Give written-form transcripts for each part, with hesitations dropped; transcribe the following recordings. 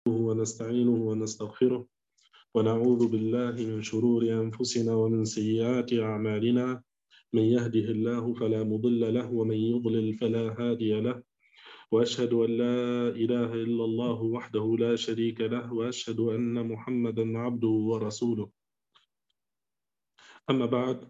ونستعينه ونستغفره ونعوذ بالله من شرور أنفسنا ومن سيئات أعمالنا. من يهده الله فلا مضل له ومن يضلل فلا هادي له، وأشهد أن لا إله إلا الله وحده لا شريك له، وأشهد أن محمدا عبده ورسوله. أما بعد،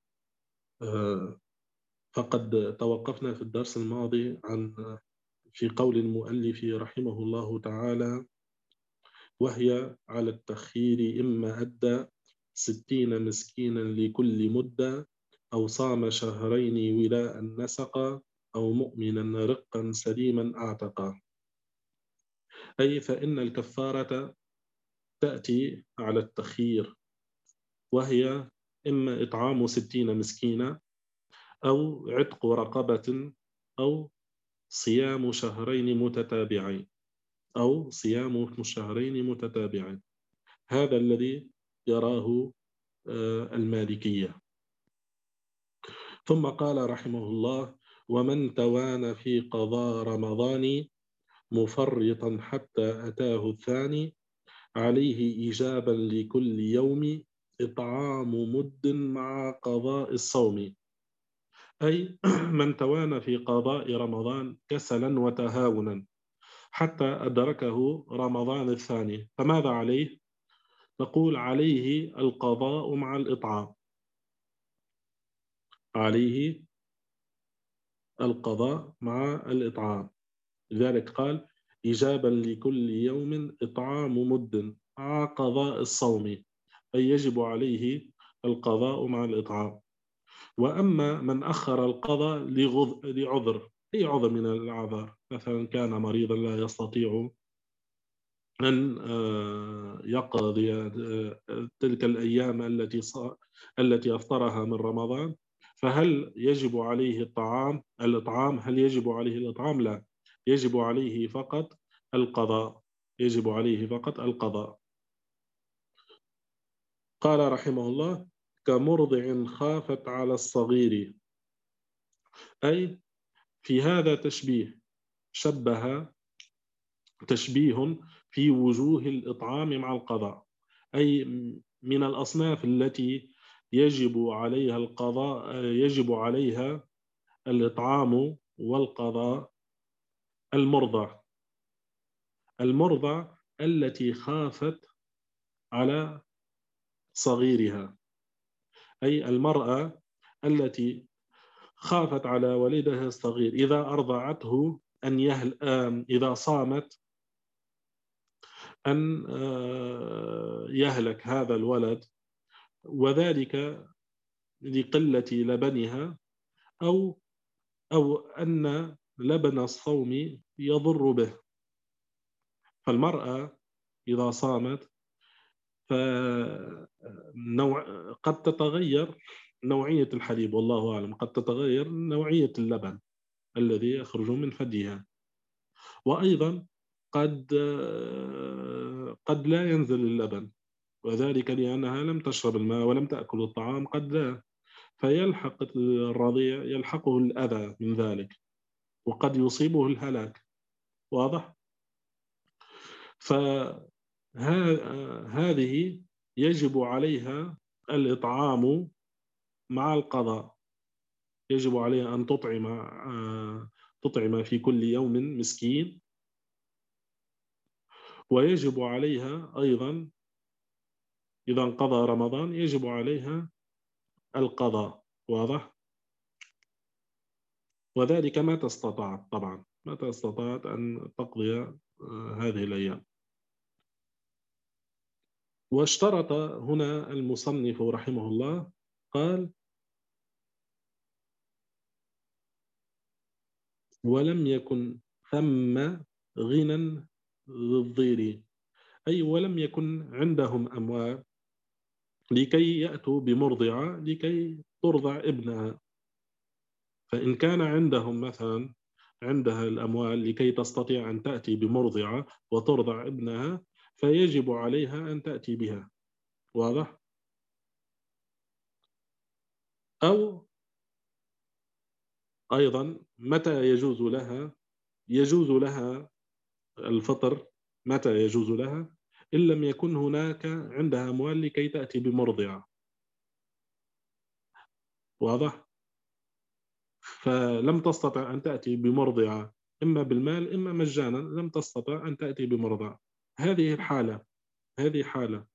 فقد توقفنا في الدرس الماضي في قول المؤلف رحمه الله تعالى: وهي على التخيير إما أدى 60 مسكينا لكل مدة، أو صام شهرين ولاء نسقا، أو مؤمنا رقا سليما أعتقا. أي فإن الكفارة تأتي على التخيير، وهي إما إطعام 60 مسكينا، أو عتق رقبة، أو صيام شهرين متتابعين، هذا الذي يراه المالكية. ثم قال رحمه الله: ومن توان في قضاء رمضان مفرطا حتى أتاه الثاني، عليه إيجابا لكل يوم إطعام مد مع قضاء الصوم. أي من توان في قضاء رمضان كسلا وتهاونا حتى أدركه رمضان الثاني، فماذا عليه؟ نقول عليه القضاء مع الإطعام، عليه القضاء مع الإطعام. لذلك قال: إيجابا لكل يوم إطعام مد مع قضاء الصوم، أي يجب عليه القضاء مع الإطعام. وأما من أخر القضاء لعذر، أي عذر من الأعذار، مثلا كان مريضا لا يستطيع أن يقضي تلك الأيام التي أفطرها من رمضان، فهل يجب عليه الإطعام؟ هل يجب عليه الإطعام؟ لا، يجب عليه فقط القضاء، قال رحمه الله: كمرضع خافت على الصغير. أي في هذا تشبيه في وجوه الإطعام مع القضاء، أي من الأصناف التي يجب عليها الإطعام والقضاء. المرضع التي خافت على صغيرها، أي المرأة التي خافت على ولدها الصغير إذا أرضعته إذا صامت أن يهلك هذا الولد، وذلك لقلة لبنها، أو أن لبن الصوم يضر به. فالمرأة إذا صامت قد تتغير نوعية الحليب، والله أعلم، قد تتغير نوعية اللبن الذي يخرج من ثديها، وأيضا قد لا ينزل اللبن، وذلك لأنها لم تشرب الماء ولم تأكل الطعام، قد لا، فيلحق الرضيع يلحقه الأذى من ذلك، وقد يصيبه الهلاك. واضح؟ فهذه يجب عليها الإطعام مع القضاء، يجب عليها أن تطعم في كل يوم مسكين، ويجب عليها أيضا إذا انقضى رمضان يجب عليها القضاء. واضح؟ وذلك متى استطاعت، طبعا متى استطاعت أن تقضي هذه الأيام. واشترط هنا المصنف رحمه الله، قال: ولم يكن ثم غنى للضير، أي ولم يكن عندهم أموال لكي يأتوا بمرضعة لكي ترضع ابنها. فإن كان عندهم مثلا عندها الأموال لكي تستطيع أن تأتي بمرضعة وترضع ابنها، فيجب عليها أن تأتي بها. واضح؟ أو أيضا متى يجوز لها الفطر؟ متى يجوز لها؟ إن لم يكن هناك عندها أموال لكي تأتي بمرضعة. واضح؟ فلم تستطع أن تأتي بمرضعة إما بالمال إما مجانا، لم تستطع أن تأتي بمرضعة. هذه الحالة، هذه حالة.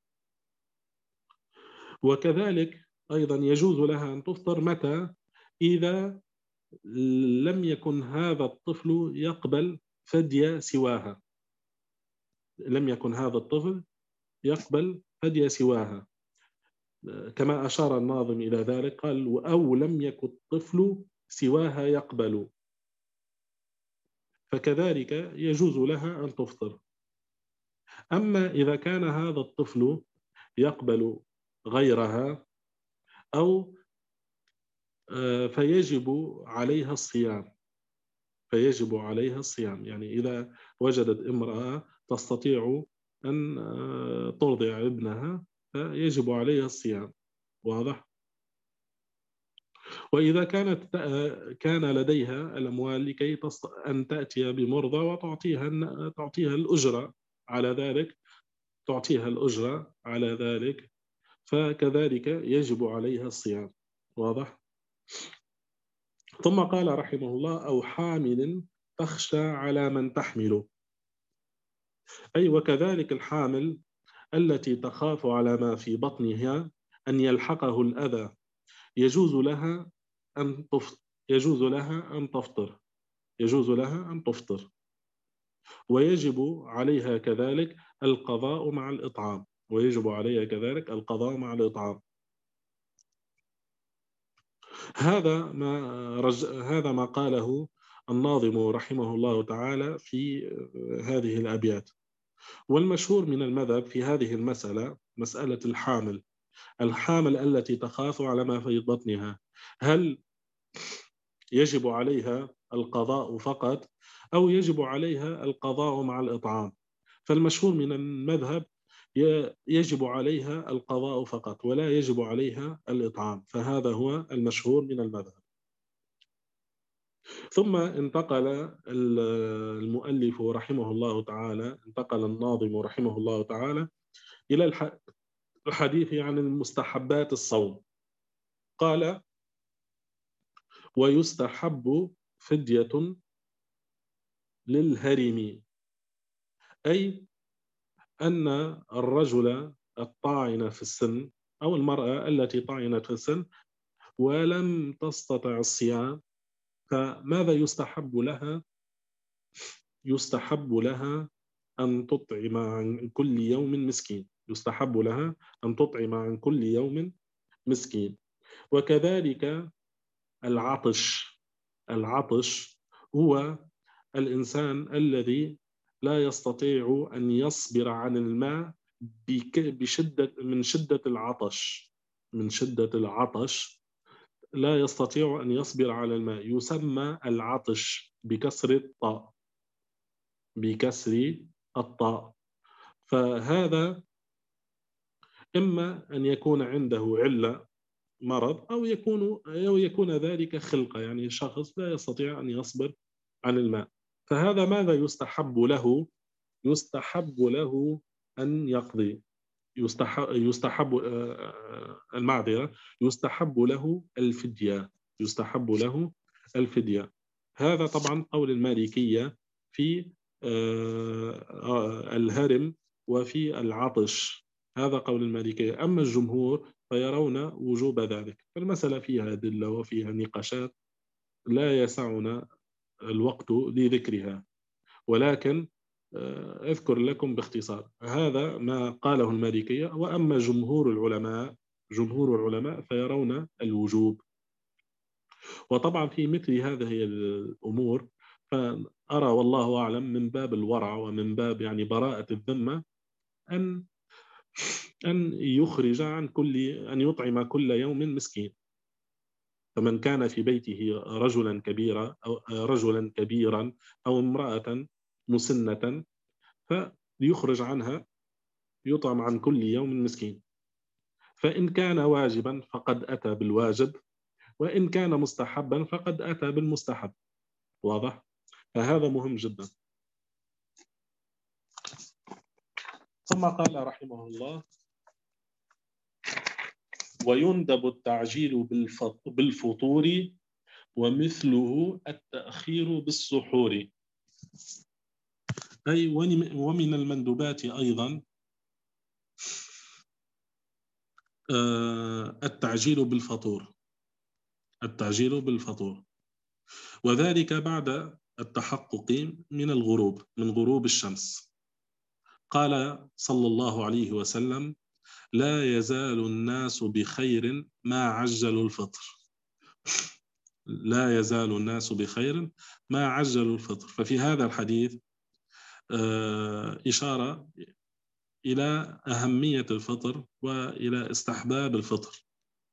وكذلك أيضا يجوز لها أن تفطر متى؟ إذا لم يكن هذا الطفل يقبل فدية سواها، لم يكن هذا الطفل يقبل فدية سواها، كما أشار الناظم إلى ذلك، قال أو لم يكن الطفل سواها يقبل، فكذلك يجوز لها أن تفطر. أما إذا كان هذا الطفل يقبل غيرها أو فيجب عليها الصيام، فيجب عليها الصيام. يعني إذا وجدت امرأة تستطيع أن ترضع ابنها فيجب عليها الصيام. واضح؟ وإذا كان لديها الأموال لكي أن تأتي بمرضى تعطيها الأجرة على ذلك، تعطيها الأجرة على ذلك، فكذلك يجب عليها الصيام. واضح؟ ثم قال رحمه الله أو حامل تخشى على من تحمل، أي وكذلك الحامل التي تخاف على ما في بطنها أن يلحقه الأذى يجوز لها أن تفطر، يجوز لها أن تفطر، يجوز لها أن تفطر، ويجب عليها كذلك القضاء مع الإطعام، ويجب عليها كذلك القضاء مع الإطعام. هذا ما قاله الناظم رحمه الله تعالى في هذه الأبيات. والمشهور من المذهب في هذه المسألة مسألة الحامل التي تخاف على ما في بطنها، هل يجب عليها القضاء فقط أو يجب عليها القضاء مع الإطعام؟ فالمشهور من المذهب يجب عليها القضاء فقط ولا يجب عليها الإطعام، فهذا هو المشهور من المذهب. ثم انتقل المؤلف رحمه الله تعالى، انتقل الناظم رحمه الله تعالى إلى الحديث عن المستحبات الصوم. قال ويستحب فدية للهرم، أي أن الرجل الطاعن في السن أو المرأة التي طعنت في السن ولم تستطع الصيام، فماذا يستحب لها؟ يستحب لها أن تطعم عن كل يوم مسكين، يستحب لها أن تطعم عن كل يوم مسكين. وكذلك العطش هو الإنسان الذي لا يستطيع أن يصبر عن الماء من شدة العطش، من شدة العطش لا يستطيع أن يصبر على الماء، يسمى العطش بكسر الطاء، بكسر الطاء. فهذا إما أن يكون عنده علة مرض أو يكون ذلك خلقة، يعني شخص لا يستطيع أن يصبر عن الماء، فهذا ماذا يستحب له؟ يستحب له أن يقضي، يستحب المعذرة، يستحب له الفدية، يستحب له الفدية. هذا طبعا قول المالكية في الهرم وفي العطش، هذا قول المالكية. أما الجمهور فيرون وجوب ذلك. فالمسألة فيها أدلة وفيها نقاشات لا يسعنا الوقت لذكرها، ولكن أذكر لكم باختصار هذا ما قاله المالكية. وأما جمهور العلماء فيرون الوجوب. وطبعا في مثل هذه الأمور فأرى والله أعلم من باب الورع ومن باب يعني براءة الذمة أن يخرج أن يطعم كل يوم مسكين. فمن كان في بيته رجلا كبيرا أو امرأة مسنة فليخرج عنها يطعم عن كل يوم مسكين. فإن كان واجبا فقد أتى بالواجب، وإن كان مستحبا فقد أتى بالمستحب. واضح؟ فهذا مهم جدا. ثم قال رحمه الله: ويندب التعجيل بالفطور ومثله التأخير بالسحور. أي ومن المندوبات أيضا التعجيل بالفطور، التعجيل بالفطور، وذلك بعد التحقق من الغروب، من غروب الشمس. قال صلى الله عليه وسلم: لا يزال الناس بخير ما عجلوا الفطر. لا يزال الناس بخير ما عجلوا الفطر. ففي هذا الحديث إشارة إلى أهمية الفطر وإلى استحباب الفطر.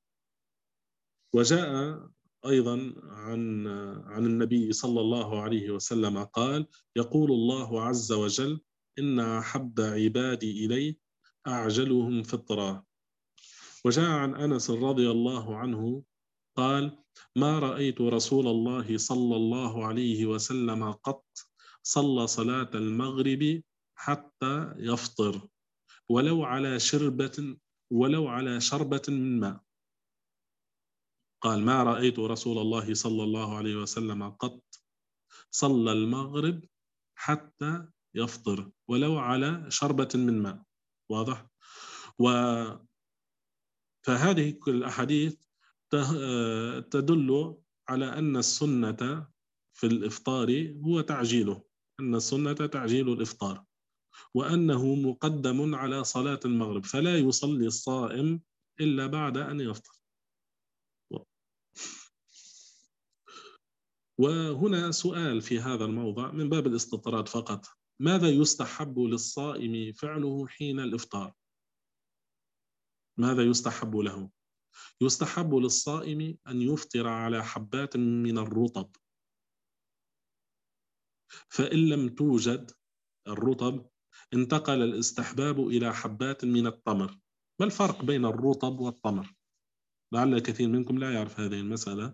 وجاء أيضا عن النبي صلى الله عليه وسلم قال: يقول الله عز وجل: إن أحب عبادي إلي أعجلهم فطرا. وجاء عن أنس رضي الله عنه قال: ما رأيت رسول الله صلى الله عليه وسلم قط صلى صلاة المغرب حتى يفطر ولو على شربة من ماء. قال: ما رأيت رسول الله صلى الله عليه وسلم قط صلى المغرب حتى يفطر ولو على شربة من ماء. واضح؟ فهذه الأحاديث تدل على أن السنة في الإفطار هو تعجيله، أن السنة تعجيل الإفطار، وأنه مقدم على صلاة المغرب، فلا يصلي الصائم إلا بعد أن يفطر. وهنا سؤال في هذا الموضع من باب الاستطراد فقط: ماذا يستحب للصائم فعله حين الإفطار؟ ماذا يستحب له؟ يستحب للصائم أن يفطر على حبات من الرطب، فإن لم توجد الرطب انتقل الاستحباب إلى حبات من التمر. ما الفرق بين الرطب والتمر؟ لعل كثير منكم لا يعرف هذه المسألة،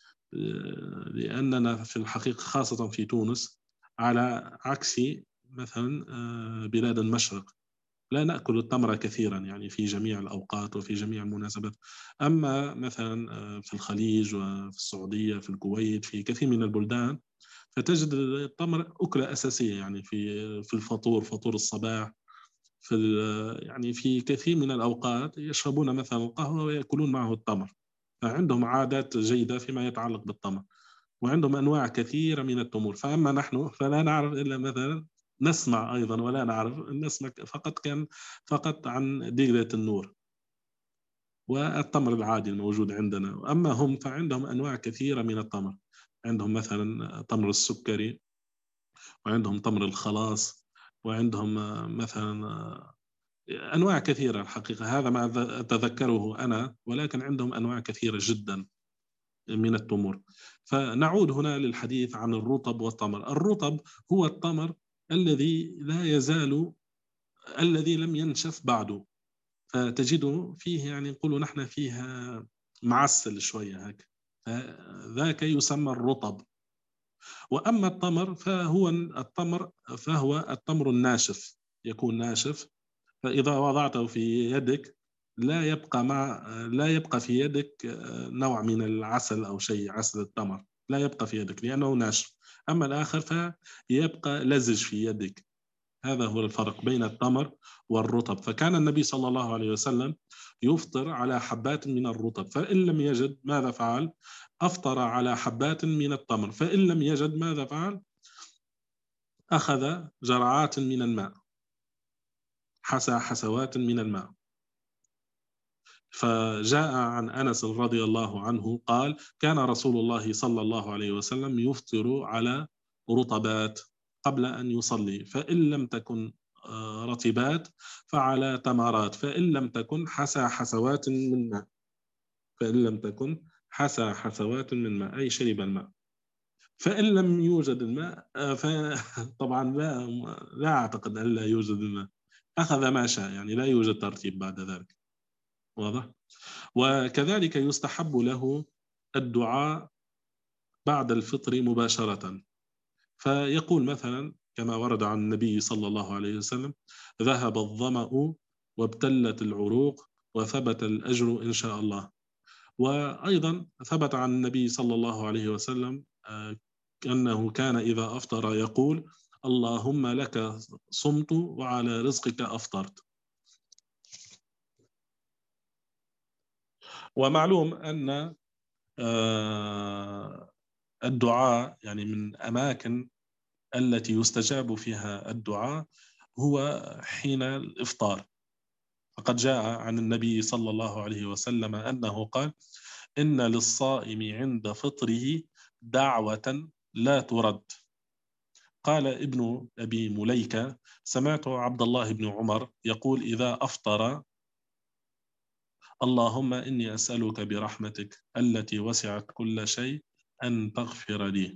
لأننا في الحقيقة خاصة في تونس على عكس مثلا بلاد المشرق لا نأكل التمر كثيرا، يعني في جميع الأوقات وفي جميع المناسبات. أما مثلا في الخليج وفي السعودية في الكويت في كثير من البلدان فتجد التمر أكلة أساسية، يعني في الفطور، فطور الصباح، يعني في كثير من الأوقات يشربون مثلا القهوة ويأكلون معه التمر، فعندهم عادات جيدة فيما يتعلق بالتمر، وعندهم أنواع كثيرة من التمور. فأما نحن فلا نعرف إلا مثلا نسمع أيضا ولا نعرف، نسمع فقط عن ديرة النور والتمر العادي الموجود عندنا. أما هم فعندهم أنواع كثيرة من التمر، عندهم مثلا تمر السكري، وعندهم تمر الخلاص، وعندهم مثلا أنواع كثيرة الحقيقة، هذا ما أتذكره أنا، ولكن عندهم أنواع كثيرة جدا من التمور. فنعود هنا للحديث عن الرطب والتمر. الرطب هو التمر الذي لا يزال، الذي لم ينشف بعده، فتجده فيه يعني نقول نحن فيها معسل شوية هيك، ذاك يسمى الرطب. وأما التمر فهو التمر الناشف، يكون ناشف، فإذا وضعته في يدك لا يبقى في يدك نوع من العسل أو شيء، عسل التمر لا يبقى في يدك لأنه ناشف. أما الآخر فيبقى لزج في يدك. هذا هو الفرق بين التمر والرطب. فكان النبي صلى الله عليه وسلم يفطر على حبات من الرطب، فإن لم يجد ماذا فعل؟ أفطر على حبات من التمر، فإن لم يجد ماذا فعل؟ أخذ جرعات من الماء، حسى حسوات من الماء. فجاء عن أنس رضي الله عنه قال: كان رسول الله صلى الله عليه وسلم يفطر على رطبات قبل أن يصلي، فإن لم تكن رطبات فعلى تمرات، فإن لم تكن حسى حسوات من ماء، فإن لم تكن حسى حسوات من ماء أي شرب الماء. فإن لم يوجد الماء طبعا لا أعتقد أن لا يوجد الماء، أخذ ما شاء، يعني لا يوجد ترتيب بعد ذلك. واضح؟ وكذلك يستحب له الدعاء بعد الفطر مباشرة، فيقول مثلا: كما ورد عن النبي صلى الله عليه وسلم: ذهب الظمأ وابتلت العروق وثبت الأجر إن شاء الله. وأيضا ثبت عن النبي صلى الله عليه وسلم أنه كان إذا أفطر يقول: اللهم لك صمت وعلى رزقك أفطرت. ومعلوم أن الدعاء يعني من أماكن التي يستجاب فيها الدعاء هو حين الإفطار. فقد جاء عن النبي صلى الله عليه وسلم أنه قال: إن للصائم عند فطره دعوة لا ترد. قال ابن أبي مليكة: سمعت عبد الله بن عمر يقول إذا أفطر: اللهم إني أسألك برحمتك التي وسعت كل شيء أن تغفر لي.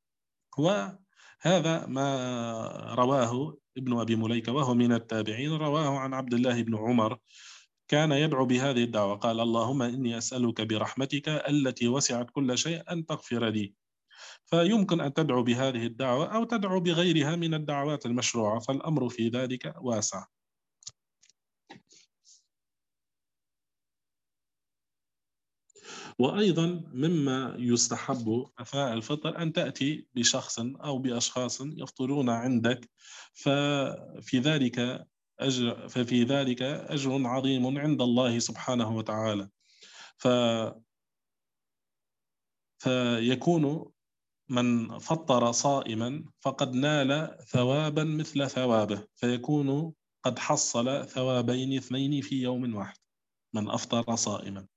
وهذا ما رواه ابن أبي مليكة وهو من التابعين، رواه عن عبد الله بن عمر، كان يدعو بهذه الدعوة، قال: اللهم إني أسألك برحمتك التي وسعت كل شيء أن تغفر لي. فيمكن أن تدعو بهذه الدعوة أو تدعو بغيرها من الدعوات المشروعة، فالأمر في ذلك واسع. وأيضا مما يستحب أثناء الفطر أن تأتي بشخص أو بأشخاص يفطرون عندك، ففي ذلك أجر عظيم عند الله سبحانه وتعالى. فيكون من فطر صائما فقد نال ثوابا مثل ثوابه، فيكون قد حصل ثوابين اثنين في يوم واحد من أفطر صائما.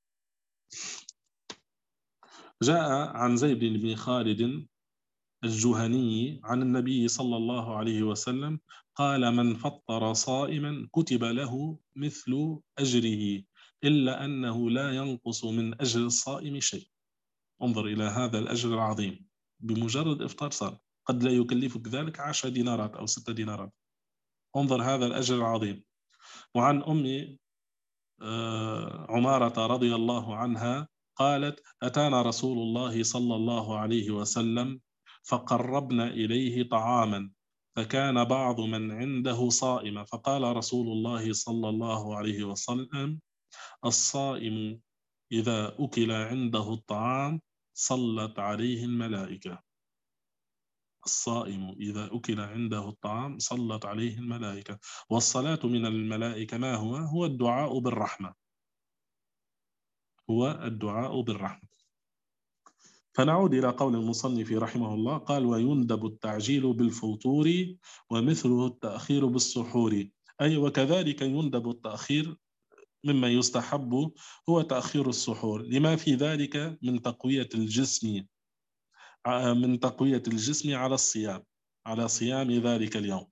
جاء عن زيد بن خالد الجهني عن النبي صلى الله عليه وسلم قال: من فطر صائما كتب له مثل أجره إلا أنه لا ينقص من أجر الصائم شيء. انظر إلى هذا الأجر العظيم، بمجرد إفطار صائم قد لا يكلفك ذلك 10 دينارات أو 6 دينارات. انظر هذا الأجر العظيم. وعن أم عمارة رضي الله عنها قالت: أتانا رسول الله صلى الله عليه وسلم فقربنا إليه طعاما، فكان بعض من عنده صائما، فقال رسول الله صلى الله عليه وسلم: الصائم إذا أكل عنده الطعام صلت عليه الملائكة. الصائم إذا أكل عنده الطعام صلت عليه الملائكة. والصلاة من الملائكة ما هو؟ هو الدعاء بالرحمة، هو الدعاء بالرحمة. فنعود إلى قول المصنف رحمه الله، قال: ويندب التعجيل بالفطور ومثله التأخير بالسحور. أي وكذلك يندب التأخير، مما يستحب هو تأخير السحور لما في ذلك من تقوية الجسم، على الصيام، على صيام ذلك اليوم.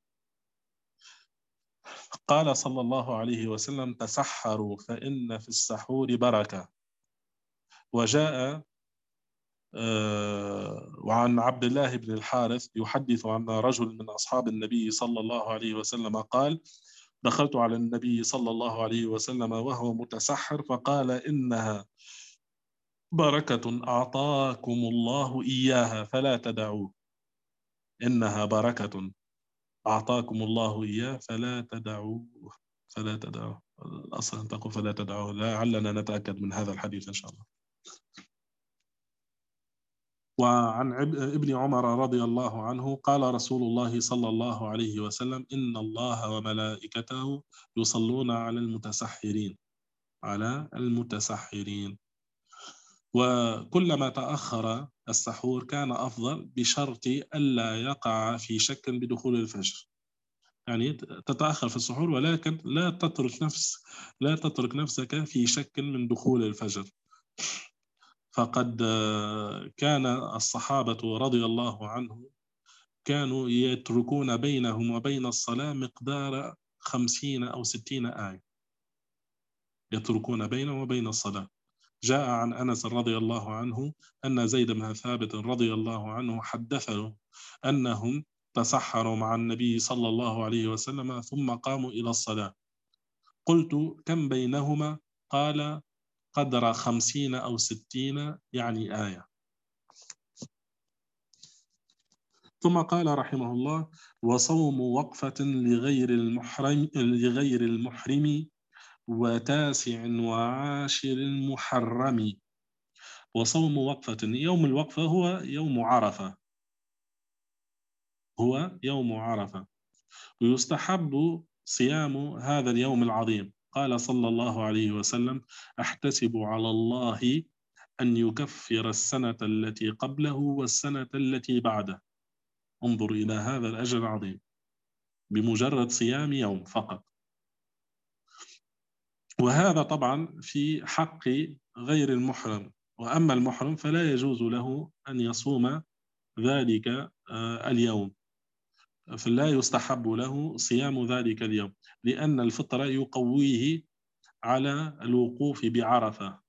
قال صلى الله عليه وسلم: تسحروا فإن في السحور بركة. وجاء وعن عبد الله بن الحارث يحدث عن رجل من أصحاب النبي صلى الله عليه وسلم قال: دخلت على النبي صلى الله عليه وسلم وهو متسحر فقال: إنها بركة أعطاكم الله إياها فلا تدعوه. إنها بركة أعطاكم الله إياه فلا تدعوه. فلا تدعوه، الأصل أن تقول فلا تدعوه، لعلنا نتأكد من هذا الحديث إن شاء الله. وعن ابن عمر رضي الله عنه قال: رسول الله صلى الله عليه وسلم: إن الله وملائكته يصلون على المتسحرين، على المتسحرين. وكلما تأخر السحور كان أفضل، بشرط ألا يقع في شك بدخول الفجر. يعني تتأخر في السحور ولكن لا تترك نفسك في شك من دخول الفجر. فقد كان الصحابة رضي الله عنهم كانوا يتركون بينهم وبين الصلاة مقدار 50 أو 60 آية، يتركون بينهم وبين الصلاة. جاء عن أنس رضي الله عنه أن زيد بن ثابت رضي الله عنه حدثه أنهم تسحروا مع النبي صلى الله عليه وسلم ثم قاموا إلى الصلاة. قلت: كم بينهما؟ قال: قدر 50 أو 60 يعني آية. ثم قال رحمه الله: وصوم وقفة لغير المحرم وتاسع وعاشر المحرم. وصوم وقفة، يوم الوقفة هو يوم عرفة، هو يوم عرفة، ويستحب صيام هذا اليوم العظيم. قال صلى الله عليه وسلم: أحتسب على الله أن يكفر السنة التي قبله والسنة التي بعده. انظر إلى هذا الأجر العظيم بمجرد صيام يوم فقط. وهذا طبعا في حق غير المحرم، وأما المحرم فلا يجوز له أن يصوم ذلك اليوم، فلا يستحب له صيام ذلك اليوم، لأن الفطر يقويه على الوقوف بعرفة،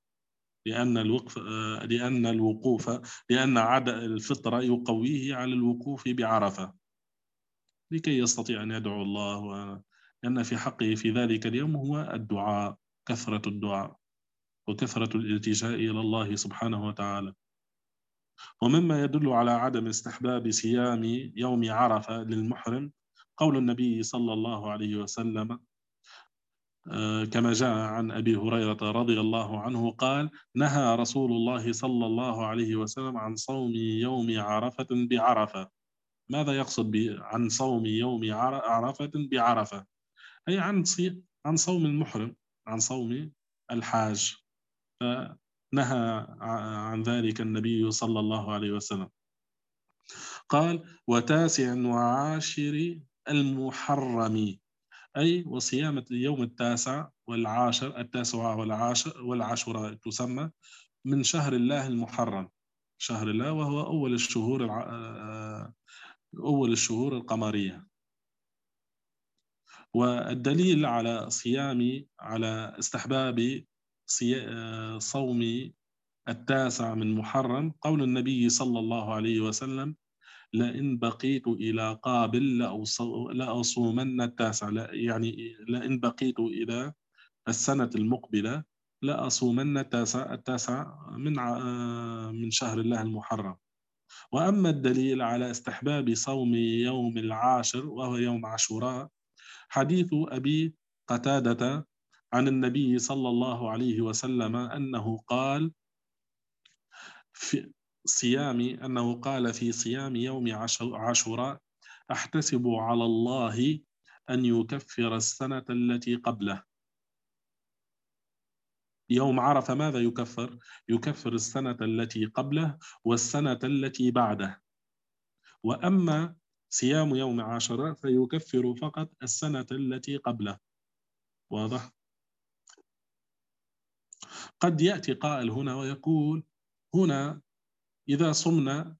لأن الفطر يقويه على الوقوف بعرفة لكي يستطيع أن يدعو الله، لأن في حقه في ذلك اليوم هو الدعاء، كثرة الدعاء وكثرة الالتجاء إلى الله سبحانه وتعالى. ومما يدل على عدم استحباب صيام يوم عرفة للمحرم قول النبي صلى الله عليه وسلم كما جاء عن أبي هريرة رضي الله عنه قال: نهى رسول الله صلى الله عليه وسلم عن صوم يوم عرفة بعرفة. ماذا يقصد عن صوم يوم عرفة بعرفة؟ أي عن صوم المحرم، عن صوم الحاج، فنهى عن ذلك النبي صلى الله عليه وسلم. قال: وتاسع وعاشر المحرم، أي وصيام اليوم التاسع والعاشر، التاسع والعاشر تسمى من شهر الله المحرم، شهر الله، وهو أول الشهور القمرية. والدليل على استحباب صوم التاسع من محرم قول النبي صلى الله عليه وسلم: لئن بقيت إلى قابل لأصومن التاسع، يعني لئن بقيت إلى السنة المقبلة لأصومن التاسع من شهر الله المحرم. وأما الدليل على استحباب صوم يوم العاشر وهو يوم عاشوراء حديث أبي قتادة عن النبي صلى الله عليه وسلم أنه قال في صيام يوم عاشوراء: أحتسب على الله أن يكفر السنة التي قبله. يوم عرفة ماذا يكفر؟ يكفر السنة التي قبله والسنة التي بعده. وأما صيام يوم عاشوراء فيكفر فقط السنة التي قبله. واضح؟ قد يأتي قائل هنا ويقول: هنا إذا صمنا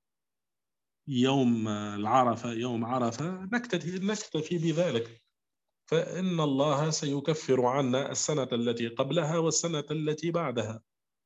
يوم العرفة، يوم عرفة، نكتفي بذلك، فإن الله سيكفر عنا السنة التي قبلها والسنة التي بعدها.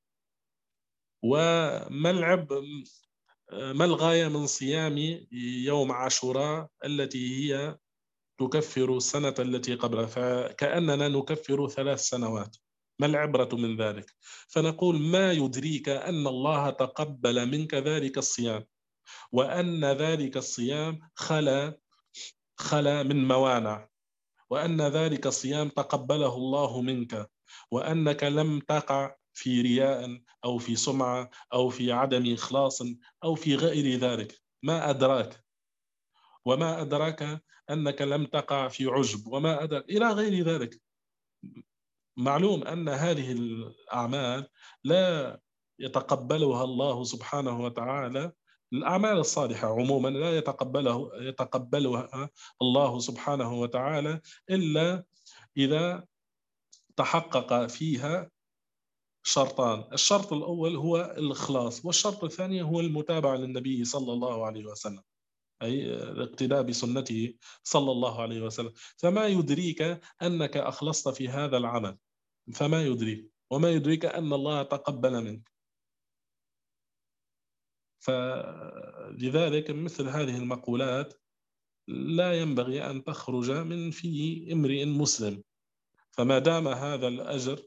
ما الغاية من صيام يوم عاشوراء التي هي تكفر السنة التي قبلها؟ فكأننا نكفر 3 سنوات. ما العبرة من ذلك؟ فنقول: ما يدريك أن الله تقبل منك ذلك الصيام، وأن ذلك الصيام خلا من موانع، وأن ذلك الصيام تقبله الله منك، وأنك لم تقع في رياء أو في سمعة أو في عدم إخلاص أو في غير ذلك. ما أدراك؟ وما أدراك أنك لم تقع في عجب، وما أدراك إلى غير ذلك. معلوم أن هذه الأعمال لا يتقبلها الله سبحانه وتعالى، الأعمال الصالحة عموما لا يتقبلها الله سبحانه وتعالى إلا إذا تحقق فيها شرطان: الشرط الأول هو الإخلاص، والشرط الثاني هو المتابعة للنبي صلى الله عليه وسلم، أي الاقتداء بسنته صلى الله عليه وسلم. فما يدريك أنك أخلصت في هذا العمل؟ فما يدريك؟ وما يدريك أن الله تقبل منك؟ فلذلك مثل هذه المقولات لا ينبغي أن تخرج من في امرئ مسلم. فما دام هذا الأجر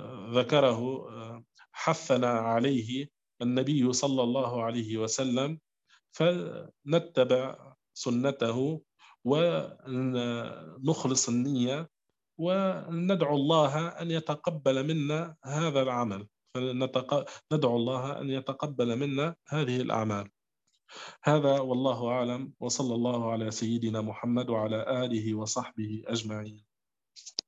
ذكره حثنا عليه النبي صلى الله عليه وسلم فنتبع سنته ونخلص النية وندعو الله أن يتقبل منا هذا العمل، ندعو الله أن يتقبل منا هذه الأعمال. هذا والله أعلم، وصلى الله على سيدنا محمد وعلى آله وصحبه أجمعين.